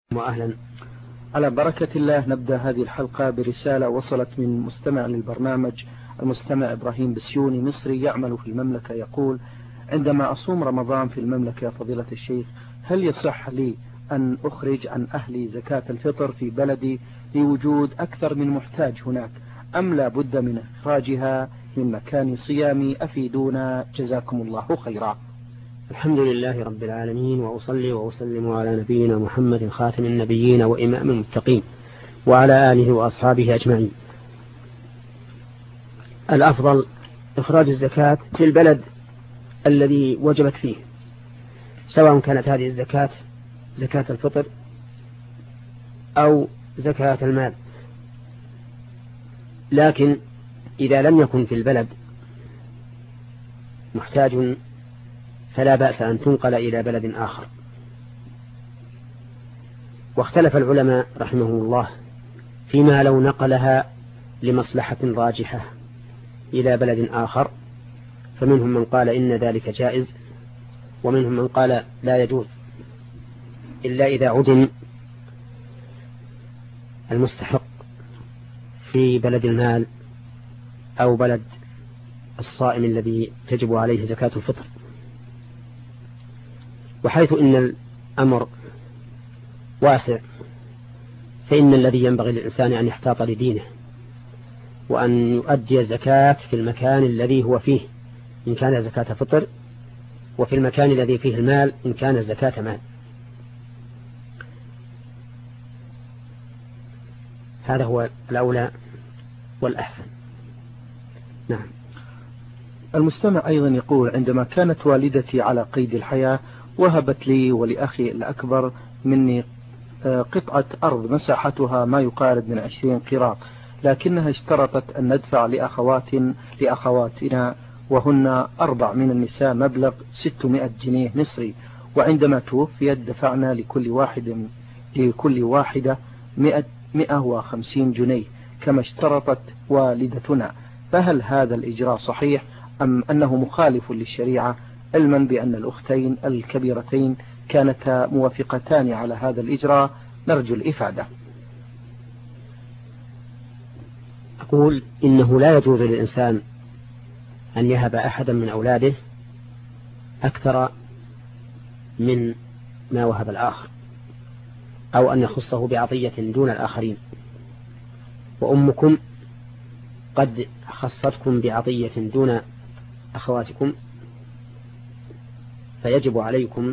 وأهلا. على بركة الله نبدأ هذه الحلقة برسالة وصلت من مستمع للبرنامج، المستمع إبراهيم بسيوني مصري يعمل في المملكة، يقول: عندما أصوم رمضان في المملكة يا فضيلة الشيخ، هل يصح لي أن أخرج عن أهلي زكاة الفطر في بلدي لوجود أكثر من محتاج هناك، أم لا بد من إخراجها من مكان صيامي؟ أفيدونا جزاكم الله خيرا. الحمد لله رب العالمين، وأصلي وأسلم على نبينا محمد خاتم النبيين وإمام المتقين وعلى آله وأصحابه أجمعين. الأفضل إخراج الزكاة في البلد الذي وجبت فيه، سواء كانت هذه الزكاة زكاة الفطر أو زكاة المال. لكن إذا لم يكن في البلد محتاج فلا بأس أن تنقل إلى بلد آخر. واختلف العلماء رحمهم الله فيما لو نقلها لمصلحة راجحة إلى بلد آخر، فمنهم من قال إن ذلك جائز، ومنهم من قال لا يجوز إلا إذا عدم المستحق في بلد المال أو بلد الصائم الذي تجب عليه زكاة الفطر. وحيث إن الأمر واسع، فإن الذي ينبغي للإنسان أن يحتاط لدينه، وأن يؤدي الزكاة في المكان الذي هو فيه إن كان زكاة فطر، وفي المكان الذي فيه المال إن كان زكاة مال. هذا هو الأولى والأحسن. نعم. المستمع أيضا يقول: عندما كانت والدتي على قيد الحياة وهبت لي ولأخي الأكبر مني قطعة أرض مساحتها ما يقارب من 20 قيراط، لكنها اشترطت أن ندفع لأخواتنا وهن 4 من النساء مبلغ 600 جنيه مصري، وعندما توفيت دفعنا لكل واحدة 150 جنيه كما اشترطت والدتنا، فهل هذا الإجراء صحيح أم أنه مخالف للشريعة، علما بأن الأختين الكبيرتين كانتا موافقتان على هذا الإجراء؟ نرجو الإفادة. أقول إنه لا يجوز للإنسان أن يهب أحدا من أولاده أكثر من ما وهب الآخر، أو أن يخصه بعطية دون الآخرين. وأمكم قد خصتكم بعطية دون أخواتكم، فيجب عليكم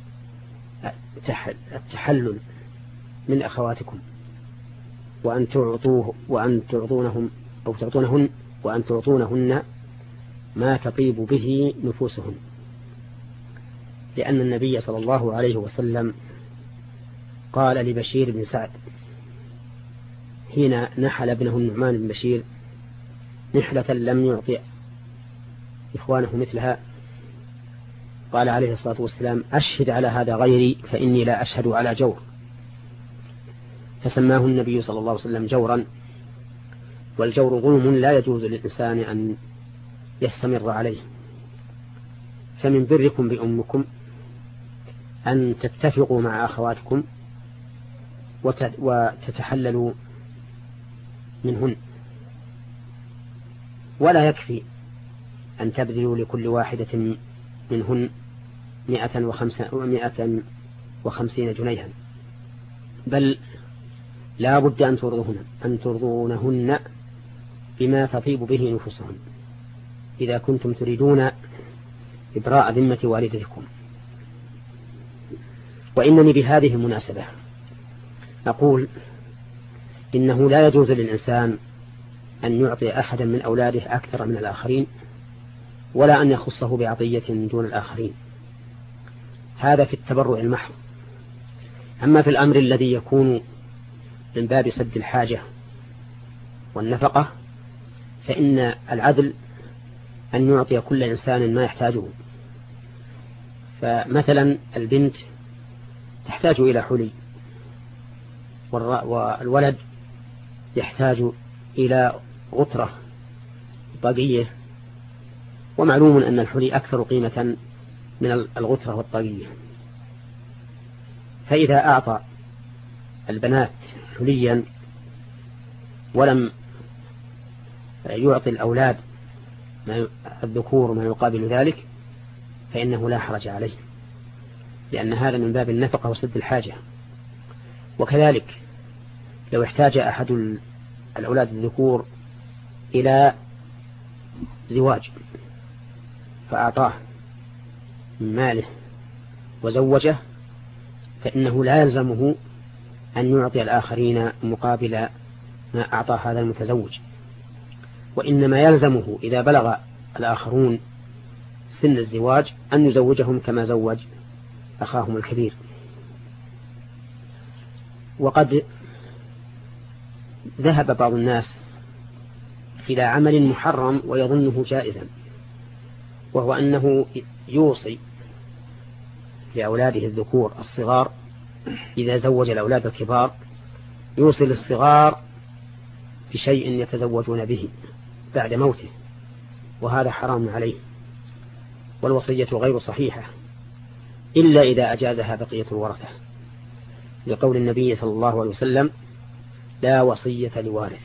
التحلل من أخواتكم، وأن تعطونهن ما تطيب به نفوسهن، لأن النبي صلى الله عليه وسلم قال لبشير بن سعد حين نحل ابنه النعمان بن بشير نحلة لم يعطي إخوانه مثلها، قال عليه الصلاة والسلام: أشهد على هذا غيري فإني لا أشهد على جور. فسماه النبي صلى الله عليه وسلم جورا، والجور ظلم لا يجوز للإنسان أن يستمر عليه. فمن بركم بأمكم أن تتفقوا مع أخواتكم وتتحللوا منهن، ولا يكفي أن تبذلوا لكل واحدة منهن 150 جنيها، بل لا بد أن ترضونهن بما تطيب به نفوسهن إذا كنتم تريدون إبراء ذمة والدتكم. وإنني بهذه المناسبة أقول إنه لا يجوز للإنسان أن يعطي أحدا من أولاده أكثر من الآخرين، ولا أن يخصه بعطية دون الآخرين، هذا في التبرع المحض. أما في الأمر الذي يكون من باب سد الحاجة والنفقة، فإن العدل أن يعطي كل إنسان ما يحتاجه. فمثلا البنت تحتاج إلى حلي، والولد يحتاج إلى غترة طاقية، ومعلوم أن الحلي أكثر قيمة من الغترة والطاقية. فإذا أعطى البنات حليا ولم يعطي الأولاد الذكور ما يقابل ذلك فإنه لا حرج عليه، لأن هذا من باب النفقة وسد الحاجة. وكذلك لو احتاج أحد الأولاد الذكور إلى زواج فأعطاه من ماله وزوجه فإنه لا يلزمه أن يعطي الآخرين مقابل ما أعطى هذا المتزوج، وإنما يلزمه إذا بلغ الآخرون سن الزواج أن يزوجهم كما زوج أخاهم الكبير. وقد ذهب بعض الناس إلى عمل محرم ويظنه جائزا، وهو أنه يوصي لأولاده الذكور الصغار إذا زوج الأولاد الكبار يوصي للصغار بشيء يتزوجون به بعد موته، وهذا حرام عليه، والوصية غير صحيحة إلا إذا أجازها بقية الورثة، لقول النبي صلى الله عليه وسلم: لا وصية لوارث.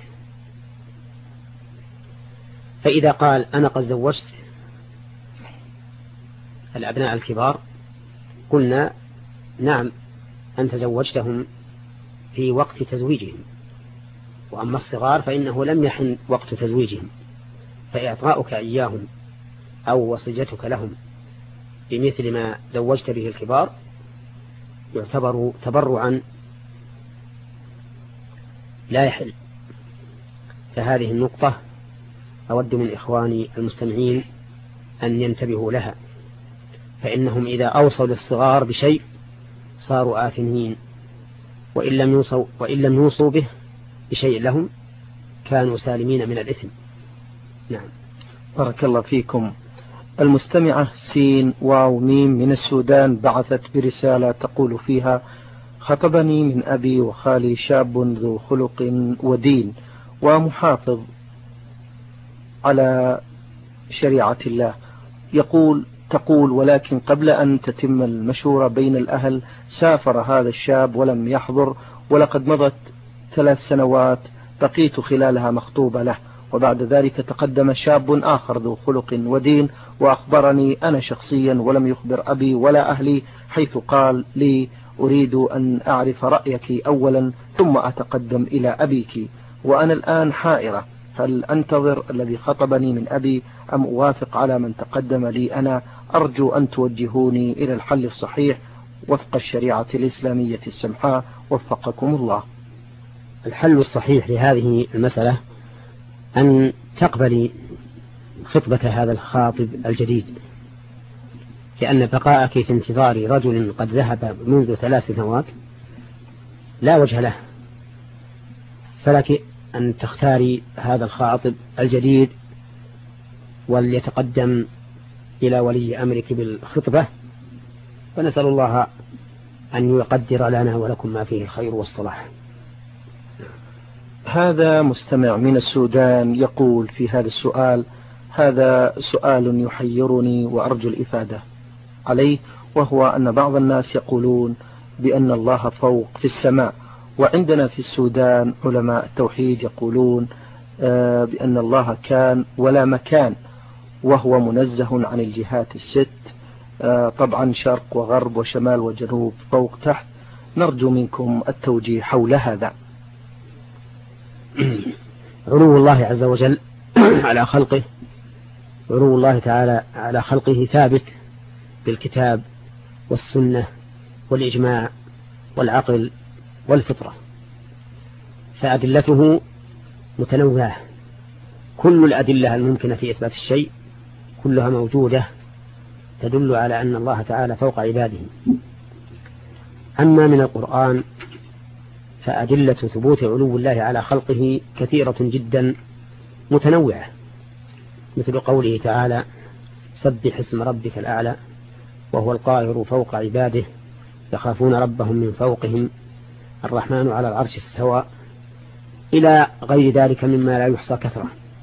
فإذا قال: أنا قد زوجت الأبناء الكبار، قلنا: نعم، أنت زوجتهم في وقت تزويجهم، وأما الصغار فإنه لم يحن وقت تزويجهم، فإعطاؤك إياهم أو وصيتك لهم بمثل ما زوجت به الكبار يعتبر تبرعا لا يحل. فهذه النقطة أود من إخواني المستمعين أن ينتبهوا لها، فإنهم إذا أوصوا للصغار بشيء صاروا آثمين، وإن لم يوصوا به بشيء لهم كانوا سالمين من الإثم. نعم. بارك الله فيكم. المستمعة سين واو ميم من السودان بعثت برسالة تقول فيها: خطبني من أبي وخالي شاب ذو خلق ودين ومحافظ على شريعة الله، تقول ولكن قبل أن تتم المشورة بين الأهل سافر هذا الشاب ولم يحضر، ولقد مضت 3 سنوات بقيت خلالها مخطوبة له، وبعد ذلك تقدم شاب آخر ذو خلق ودين وأخبرني أنا شخصيا ولم يخبر أبي ولا أهلي، حيث قال لي: أريد أن أعرف رأيك أولا ثم أتقدم إلى أبيك، وأنا الآن حائرة، هل أنتظر الذي خطبني من أبي أم أوافق على من تقدم لي أنا؟ أرجو أن توجهوني إلى الحل الصحيح وفق الشريعة الإسلامية السمحاء، وفقكم الله. الحل الصحيح لهذه المسألة أن تقبلي خطبة هذا الخاطب الجديد، لأن بقاءك في انتظار رجل قد ذهب منذ 3 سنوات لا وجه له، فلك أن تختاري هذا الخاطب الجديد وليتقدم إلى ولي أمرك بالخطبة، ونسأل الله أن يقدر لنا ولكم ما فيه الخير والصلاح. هذا مستمع من السودان يقول في هذا السؤال: هذا سؤال يحيرني وأرجو الإفادة عليه، وهو أن بعض الناس يقولون بأن الله فوق في السماء، وعندنا في السودان علماء التوحيد يقولون بأن الله كان ولا مكان، وهو منزه عن الجهات الست، طبعا شرق وغرب وشمال وجنوب فوق تحت. نرجو منكم التوجيه حول هذا. علو الله عز وجل على خلقه، علو الله تعالى على خلقه ثابت بالكتاب والسنة والإجماع والعقل والفطرة، فأدلته متنوعة، كل الأدلة الممكنة في إثبات الشيء كلها موجودة تدل على أن الله تعالى فوق عباده. أما من القرآن فأدلة ثبوت علو الله على خلقه كثيرة جدا متنوعة، مثل قوله تعالى: سبح اسم ربك الأعلى وهو القاهر فوق عباده يخافون ربهم من فوقهم الرحمن على العرش استوى، إلى غير ذلك مما لا يحصى كثرة.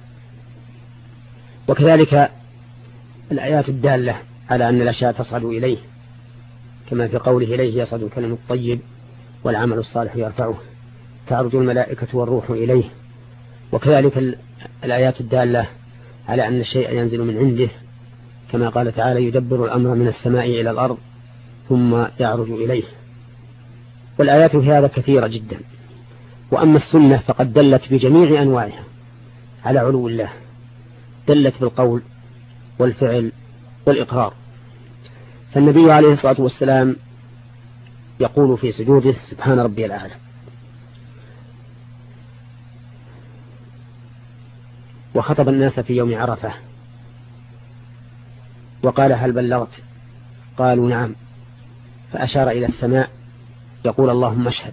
وكذلك الآيات الدالة على أن الأشياء تصعد إليه، كما في قوله: إليه يصعد الكلم الطيب والعمل الصالح يرفعه، تعرج الملائكة والروح إليه. وكذلك الآيات الدالة على أن الشيء ينزل من عنده، كما قال تعالى يدبر الأمر من السماء إلى الأرض ثم يعرج إليه. والآيات في هذا كثيرة جدا. وأما السنة فقد دلت بجميع أنواعها على علو الله، دلت بالقول والفعل والإقرار. فالنبي عليه الصلاة والسلام يقول في سجوده سبحان ربي الأعلى. وخطب الناس في يوم عرفة وقال هل بلغت؟ قالوا نعم، فأشار إلى السماء يقول اللهم اشهد.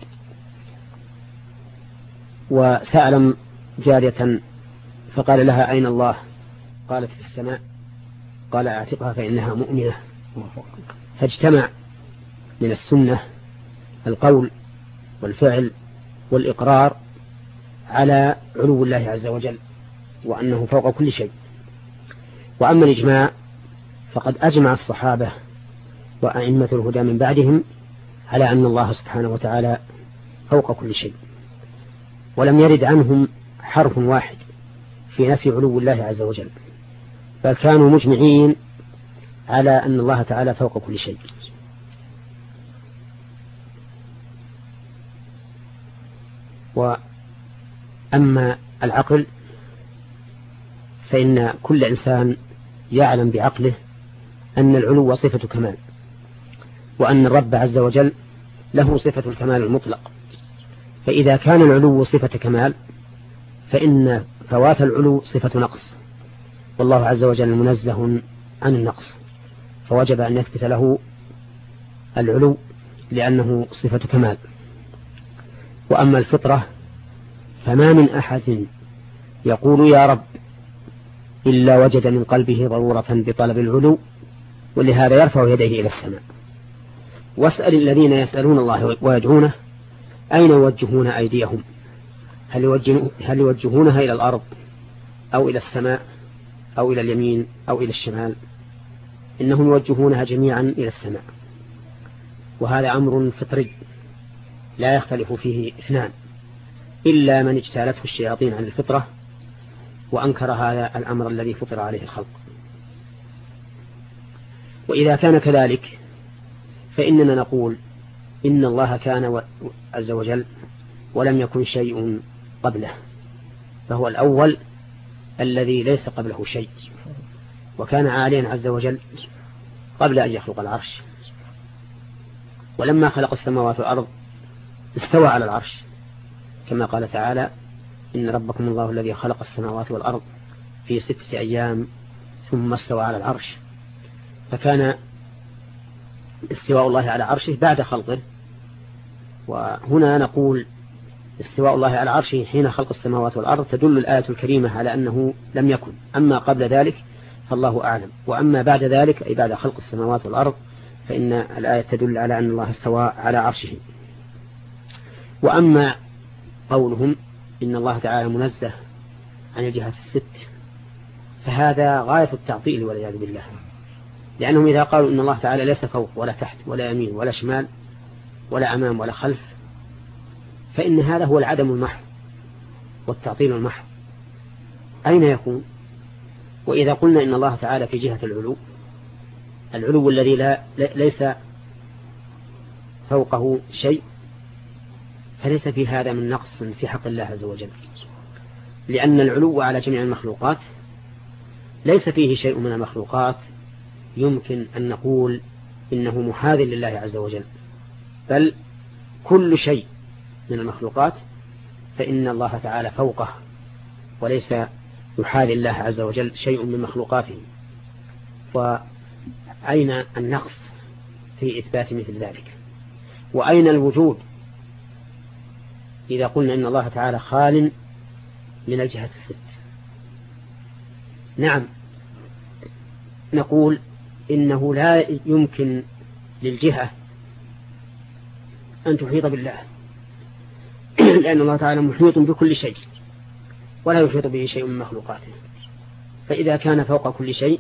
وسأل جارية فقال لها أين الله؟ قالت في السماء. قال اعتقها فإنها مؤمنة. فاجتمع من السنة القول والفعل والإقرار على علو الله عز وجل وأنه فوق كل شيء. وأما الإجماع فقد أجمع الصحابة وأئمة الهدى من بعدهم على أن الله سبحانه وتعالى فوق كل شيء، ولم يرد عنهم حرف واحد في نفي علو الله عز وجل، بل كانوا مجمعين على أن الله تعالى فوق كل شيء. وأما العقل فإن كل إنسان يعلم بعقله أن العلو صفة كمال، وأن الرب عز وجل له صفة الكمال المطلق. فإذا كان العلو صفة كمال فإن فوات العلو صفة نقص، والله عز وجل منزه عن النقص، فوجب أن يثبت له العلو لأنه صفة كمال. وأما الفطرة فما من أحد يقول يا رب إلا وجد من قلبه ضرورة بطلب العلو، ولهذا يرفع يديه إلى السماء. واسأل الذين يسألون الله ويدعونه أين يوجهون أيديهم؟ هل يوجهونها إلى الأرض أو إلى السماء أو إلى اليمين أو إلى الشمال؟ إنهم يوجهونها جميعا إلى السماء، وهذا أمر فطري لا يختلف فيه اثنان، إلا من اجتالته الشياطين عن الفطرة وأنكر هذا الأمر الذي فطر عليه الخلق. وإذا كان كذلك فإننا نقول إن الله كان عز وجل ولم يكن شيء قبله، فهو الأول الذي ليس قبله شيء، وكان عاليا عز وجل قبل أن يخلق العرش. ولما خلق السماوات والأرض استوى على العرش، كما قال تعالى إن ربكم الله الذي خلق السماوات والأرض في 6 أيام ثم استوى على العرش. فكان استواء الله على عرشه بعد خلقه. وهنا نقول استواء الله على عرشه حين خلق السماوات والأرض تدل الآية الكريمة على أنه لم يكن، أما قبل ذلك فالله أعلم. وأما بعد ذلك أي بعد خلق السماوات والأرض فإن الآية تدل على أن الله استوى على عرشه. وأما قولهم إن الله تعالى منزه عن الجهات 6 فهذا غاية التعطيل والعياذ بالله، لأنهم إذا قالوا إن الله تعالى ليس فوق ولا تحت ولا يمين ولا شمال ولا أمام ولا خلف فإن هذا هو العدم المحض والتعطيل المحض. أين يكون؟ وإذا قلنا إن الله تعالى في جهة العلو الذي ليس فوقه شيء، فليس في هذا من نقص في حق الله عز وجل، لأن العلو على جميع المخلوقات ليس فيه شيء من المخلوقات يمكن أن نقول إنه محاذ لله عز وجل، بل كل شيء من المخلوقات فإن الله تعالى فوقه، وليس يحاذ الله عز وجل شيء من مخلوقاته. وأين النقص في إثبات مثل ذلك؟ وأين الوجود إذا قلنا إن الله تعالى خال من الجهات 6؟ نعم، نقول إنه لا يمكن للجهة أن تحيط بالله، لأن الله تعالى محيط بكل شيء ولا يحيط به شيء من مخلوقاته. فإذا كان فوق كل شيء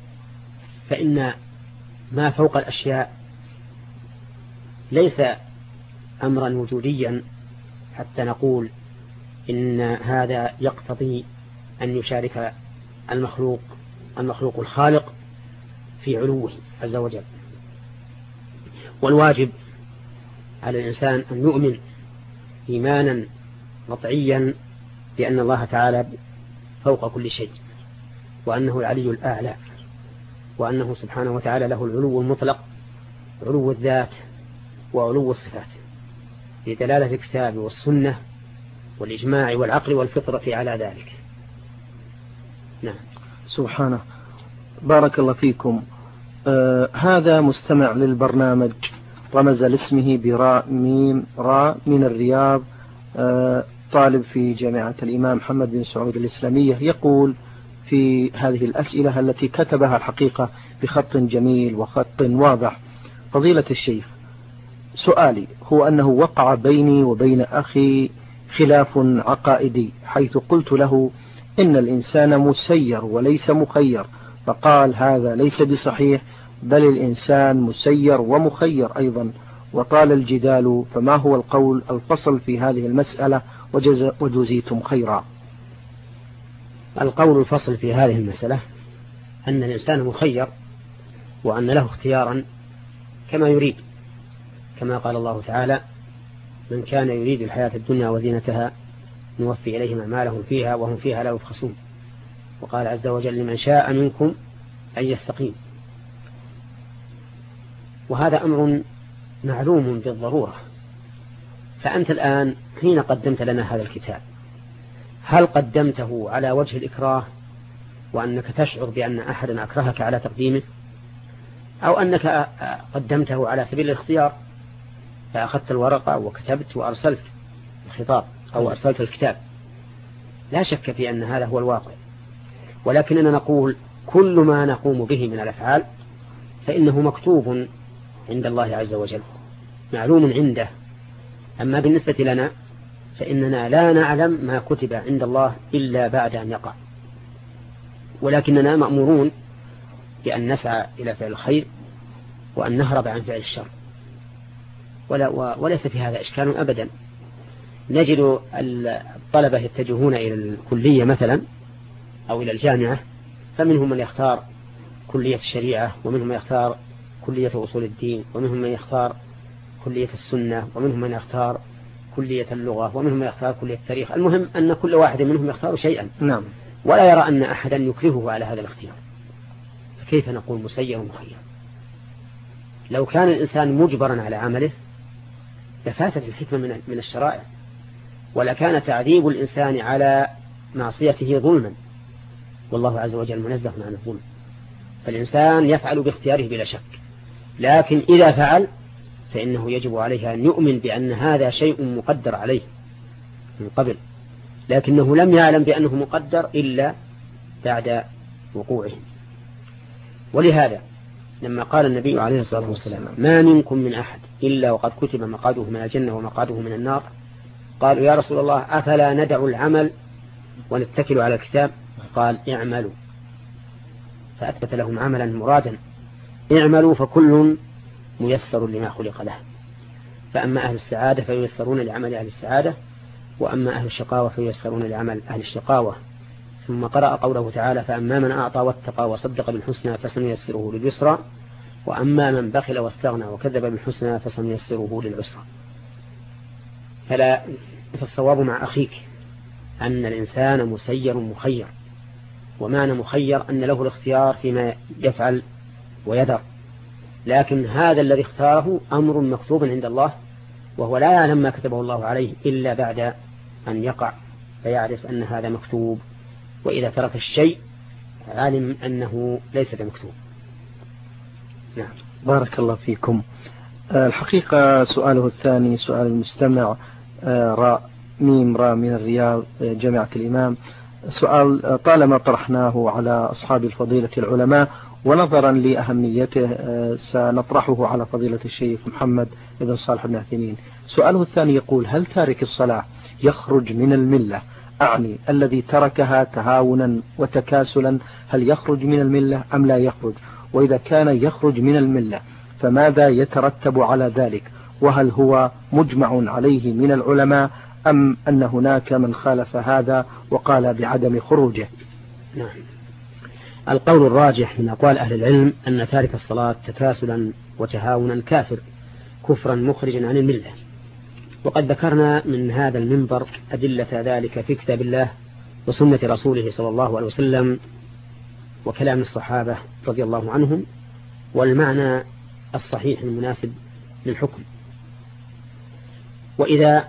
فإن ما فوق الأشياء ليس أمرا وجوديا حتى نقول إن هذا يقتضي أن يشارك المخلوق الخالق في علوه عز وجل. والواجب على الإنسان أن يؤمن إيمانا قطعيا بأن الله تعالى فوق كل شيء، وأنه العلي الأعلى، وأنه سبحانه وتعالى له العلو المطلق، علو الذات وعلو الصفات، بدلالة الكتاب والسنة والإجماع والعقل والفطرة على ذلك. نعم. سبحانه. بارك الله فيكم. هذا مستمع للبرنامج رمز لاسمه براء ميم راء من الرياض، طالب في جامعة الإمام محمد بن سعود الإسلامية، يقول في هذه الأسئلة التي كتبها الحقيقة بخط جميل وخط واضح: فضيلة الشيخ، سؤالي هو أنه وقع بيني وبين أخي خلاف عقائدي، حيث قلت له إن الإنسان مسير وليس مخير، فقال هذا ليس بصحيح، بل الإنسان مسير ومخير أيضا، وطال الجدال، فما هو القول الفصل في هذه المسألة وجزيتم خيرا؟ القول الفصل في هذه المسألة أن الإنسان مخير، وأن له اختيارا كما يريد، كما قال الله تعالى: من كان يريد الحياة الدنيا وزينتها نوفي إليهم أعمالهم فيها وهم فيها لا يبخسون. وقال عز وجل: لمن شاء منكم أن يستقيم. وهذا أمر معلوم بالضرورة. فأنت الآن حين قدمت لنا هذا الكتاب، هل قدمته على وجه الإكراه وأنك تشعر بأن أحدا أكرهك على تقديمه، أو أنك قدمته على سبيل الاختيار، فأخذت الورقة وكتبت وأرسلت الخطاب أو أرسلت الكتاب؟ لا شك في أن هذا هو الواقع، ولكننا نقول كل ما نقوم به من الأفعال فإنه مكتوب عند الله عز وجل، معلوم عنده. أما بالنسبة لنا فإننا لا نعلم ما كتب عند الله إلا بعد أن يقع، ولكننا مأمورون بأن نسعى إلى فعل الخير وأن نهرب عن فعل الشر، وليس في هذا إشكال أبدا. نجد الطلبة يتجهون إلى الكلية مثلا أو إلى الجامعة، فمنهم من يختار كلية الشريعة، ومنهم من يختار كلية أصول الدين، ومنهم من يختار كلية السنة، ومنهم من يختار كلية اللغة، ومنهم من يختار كلية التاريخ. المهم أن كل واحد منهم يختار شيئا، نعم، ولا يرى أن أحدا يكرهه على هذا الاختيار. فكيف نقول مسير ومخير؟ لو كان الإنسان مجبرا على عمله لفاتت الحكمة من الشرائع، ولكان تعذيب الإنسان على معصيته ظلما، والله عز وجل منزه عن الظلم. فالإنسان يفعل باختياره بلا شك، لكن إذا فعل فإنه يجب عليه أن يؤمن بأن هذا شيء مقدر عليه من قبل، لكنه لم يعلم بأنه مقدر إلا بعد وقوعه. ولهذا لما قال النبي عليه الصلاة والسلام: ما منكم من أحد إلا وقد كتب مقعده من الجنة ومقعده من النار، قالوا يا رسول الله أفلا ندع العمل ونتكل على الكتاب؟ قال: اعملوا. فأثبت لهم عملا مرادا: اعملوا فكل ميسر لما خلق له. فأما أهل السعادة فييسرون لعمل أهل السعادة، وأما أهل الشقاوة فييسرون لعمل أهل الشقاوة. ثم قرأ قوله تعالى: فأما من أعطى واتقى وصدق بالحسنى فسنيسره لليسرى، وأما من بخل واستغنى وكذب بالحسنى فسنيسره للعسرى. فالصواب مع أخيك أن الإنسان مسير مخير، ومعنى مخير أن له الاختيار فيما يفعل ويذر، لكن هذا الذي اختاره أمر مكتوب عند الله، وهو لا يعلم ما كتبه الله عليه إلا بعد أن يقع فيعرف أن هذا مكتوب، وإذا ترك الشيء علم أنه ليس بمكتوب. نعم. بارك الله فيكم. الحقيقة سؤاله الثاني سؤال المستمع راء ميم راء من الرياض جامعة الإمام، سؤال طالما طرحناه على أصحاب الفضيلة العلماء، ونظرا لأهميته سنطرحه على فضيلة الشيخ محمد بن صالح بن عثيمين. سؤاله الثاني يقول: هل تارك الصلاة يخرج من الملة؟ أعني الذي تركها تهاونا وتكاسلا، هل يخرج من الملة أم لا يخرج؟ وإذا كان يخرج من الملة فماذا يترتب على ذلك؟ وهل هو مجمع عليه من العلماء أم أن هناك من خالف هذا وقال بعدم خروجه؟ نعم. القول الراجح من أقوال أهل العلم أن تارك الصلاة تكاسلا وتهاونا كافر كفرا مخرجا عن الملة، وقد ذكرنا من هذا المنبر أدلة ذلك في كتاب الله وسنة رسوله صلى الله عليه وسلم وكلام الصحابة رضي الله عنهم والمعنى الصحيح المناسب للحكم. وإذا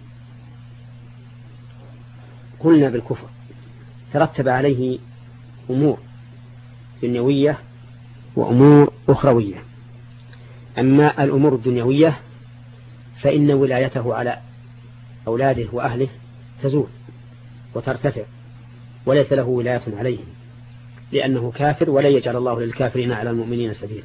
قلنا بالكفر ترتب عليه أمور دنيوية وأمور أخروية. أما الأمور الدنيوية فإن ولايته على أولاده وأهله تزول وترتفع، وليس له ولاية عليهم لأنه كافر، ولا يجعل الله للكافرين على المؤمنين سبيلا.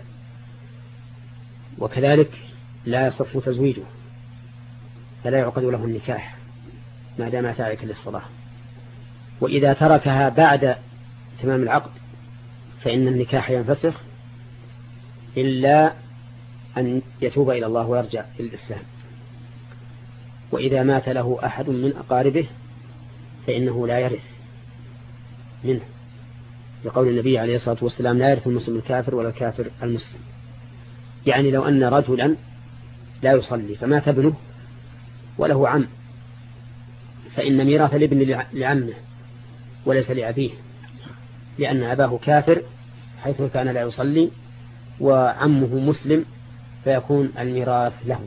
وكذلك لا يصح تزويجه، فلا يعقد له النكاح ما دام تاركا للصلاة. وإذا تركها بعد تمام العقد فإن النكاح ينفسخ إلا أن يتوب إلى الله ويرجع إلى الإسلام. وإذا مات له أحد من أقاربه فإنه لا يرث منه، لقول النبي عليه الصلاة والسلام: لا يرث المسلم الكافر ولا الكافر المسلم. يعني لو أن رجلا لا يصلي فمات ابنه وله عم، فإن ميراث الابن لعمه وليس لأبيه، لأن أباه كافر حيث كان لا يصلي وعمه مسلم، فيكون الميراث له.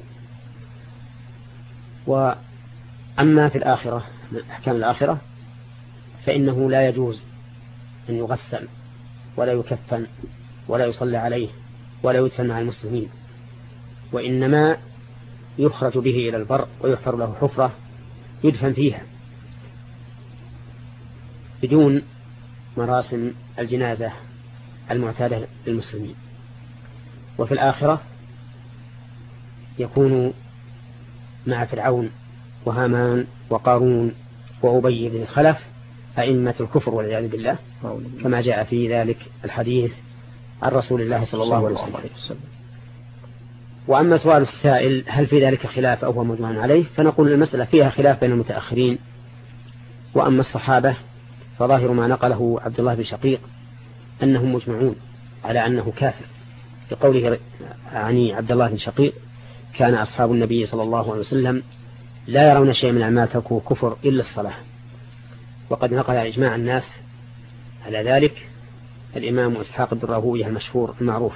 وأما في الآخرة، أحكام الآخرة، فإنه لا يجوز أن يغسل ولا يكفن ولا يصلى عليه ولا يدفن مع المسلمين، وإنما يخرج به إلى البر ويحفر له حفرة يدفن فيها بدون مراسم الجنازة المعتادة للمسلمين. وفي الآخرة يكون مع فرعون وهامان وقارون وأبي بن خلف أئمة الكفر والعياذ بالله، كما جاء في ذلك الحديث عن رسول الله صلى الله عليه وسلم. وأما سؤال السائل هل في ذلك خلاف أو هو مجمع عليه، فنقول المسألة فيها خلاف بين المتأخرين. وأما الصحابة فظاهر ما نقله عبد الله بن شقيق أنهم مجمعون على أنه كافر، بقوله عني عبد الله بن شقيق: كان أصحاب النبي صلى الله عليه وسلم لا يرون شيء من أعمال تركوا كفر إلا الصلاة. وقد نقل إجماع الناس على ذلك الإمام إسحاق بن راهويه المشهور المعروف.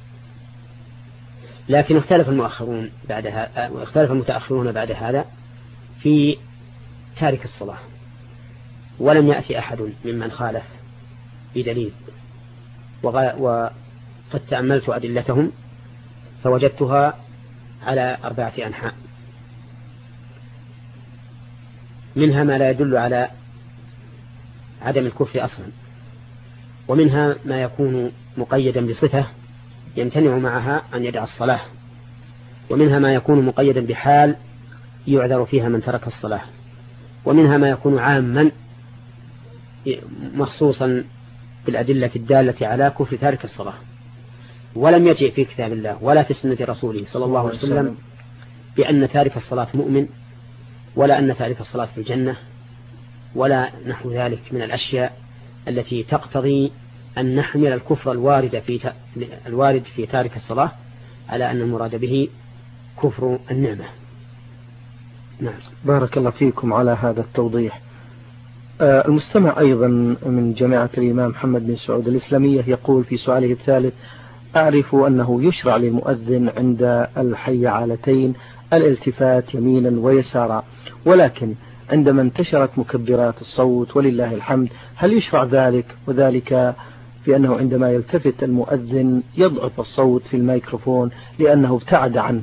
لكن اختلف المتأخرون بعد هذا في تارك الصلاة، ولم يأتي أحد ممن خالف بدليل. وقد تأملت أدلتهم فوجدتها على 4 أنحاء، منها ما لا يدل على عدم الكفر أصلا، ومنها ما يكون مقيدا بصفة يمتنع معها أن يدع الصلاة، ومنها ما يكون مقيدا بحال يعذر فيها من ترك الصلاة، ومنها ما يكون عاما مخصوصا بالأدلة الدالة على كفر تارك الصلاة. ولم يجئ في كتاب الله ولا في سنة رسوله صلى الله عليه وسلم بأن تارك الصلاة مؤمن، ولا أن تارك الصلاة في الجنة، ولا نحو ذلك من الأشياء التي تقتضي أن نحمل الكفر الوارد في تارك الصلاة على أن المراد به كفر النعمة. نعم. بارك الله فيكم على هذا التوضيح. المستمع أيضا من جامعة الإمام محمد بن سعود الإسلامية يقول في سؤاله الثالث: أعرف أنه يشرع للمؤذن عند الحيعلتين الالتفات يمينا ويسارا، ولكن عندما انتشرت مكبرات الصوت ولله الحمد هل يشرع ذلك؟ وذلك بأنه عندما يلتفت المؤذن يضعف الصوت في الميكروفون لأنه ابتعد عنه.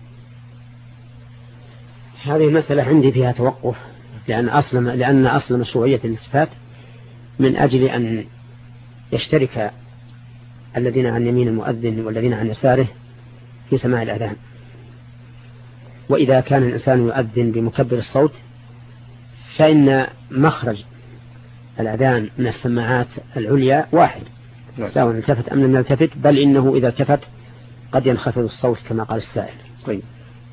هذه المسألة عندي فيها توقف، لأن أصل مشروعية الالتفات من أجل أن يشترك الذين عن يمين المؤذن والذين عن يساره في سماع الأذان. وإذا كان الإنسان يؤذن بمكبر الصوت فإن مخرج الأذان من السماعات العليا واحد، سواء التفت أم لم يلتفت، بل إنه إذا التفت قد ينخفض الصوت كما قال السائل. طيب،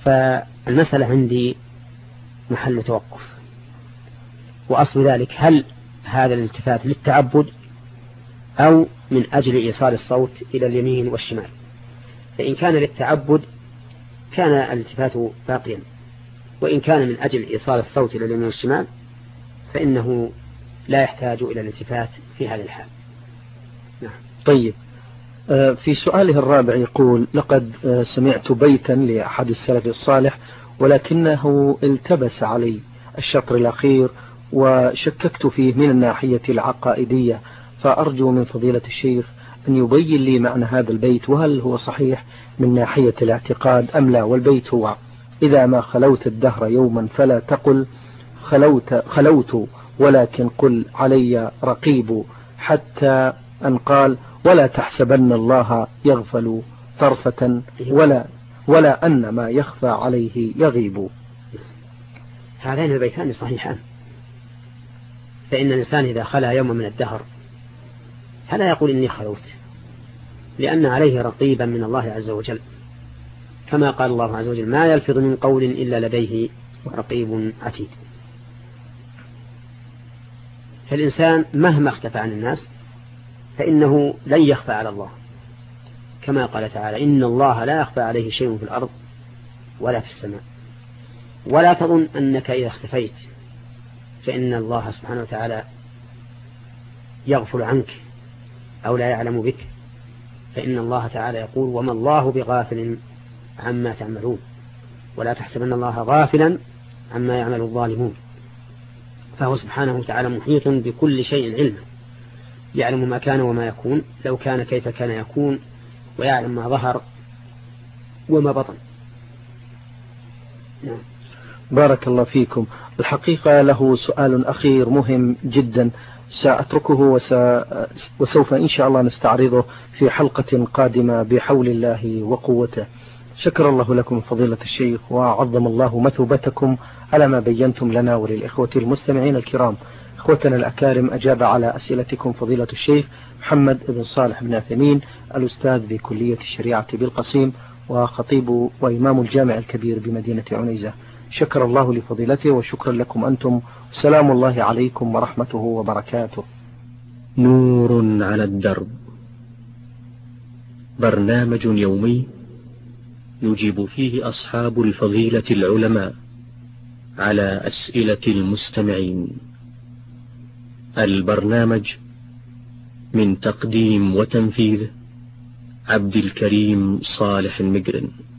فالمسألة عندي محل توقف، وأصل ذلك هل هذا الالتفات للتعبد أو من أجل إيصال الصوت إلى اليمين والشمال؟ فإن كان للتعبد كان الالتفات باقيا، وإن كان من أجل إيصال الصوت إلى اليمين والشمال فإنه لا يحتاج إلى الالتفات في هذا الحال. نعم. طيب، في سؤاله الرابع يقول: لقد سمعت بيتا لأحد السلف الصالح ولكنه التبس علي الشطر الأخير وشككت فيه من الناحية العقائدية، فأرجو من فضيلة الشيخ أن يبين لي معنى هذا البيت، وهل هو صحيح من ناحية الاعتقاد أم لا؟ والبيت هو: إذا ما خلوت الدهر يوما فلا تقل خلوت ولكن قل علي رقيب، حتى أن قال: ولا تحسبن الله يغفل طرفة ولا أن ما يخفى عليه يغيب. هذين البيتان صحيحان، فإن الإنسان إذا خلا يوما من الدهر فلا يقول إني خلوت، لأن عليه رقيبا من الله عز وجل، كما قال الله عز وجل: ما يلفظ من قول إلا لديه رقيب عتيد. فالإنسان مهما اختفى عن الناس فإنه لن يخفى على الله، كما قال تعالى: إن الله لا يخفى عليه شيء في الأرض ولا في السماء. ولا تظن أنك إذا اختفيت فإن الله سبحانه وتعالى يغفل عنك أو لا يعلم بك، فإن الله تعالى يقول: وما الله بغافل عما تعملون، ولا تحسبن الله غافلا عما يعمل الظالمون. فهو سبحانه وتعالى محيط بكل شيء علما، يعلم ما كان وما يكون، لو كان كيف كان يكون، ويعلم ما ظهر وما بطن. نعم. بارك الله فيكم. الحقيقة له سؤال أخير مهم جدا سأتركه وسوف إن شاء الله نستعرضه في حلقة قادمة بحول الله وقوته. شكر الله لكم فضيلة الشيخ، وعظم الله مثوبتكم على ما بينتم لنا وللإخوة المستمعين الكرام. إخوتنا الأكارم، أجاب على أسئلتكم فضيلة الشيخ محمد بن صالح بن عثيمين، الأستاذ بكلية الشريعة بالقصيم وخطيب وإمام الجامع الكبير بمدينة عنيزة. شكر الله لفضيلته، وشكرا لكم أنتم. سلام الله عليكم ورحمته وبركاته. نور على الدرب، برنامج يومي يجيب فيه أصحاب الفضيلة العلماء على أسئلة المستمعين. البرنامج من تقديم وتنفيذ عبد الكريم صالح المقرن.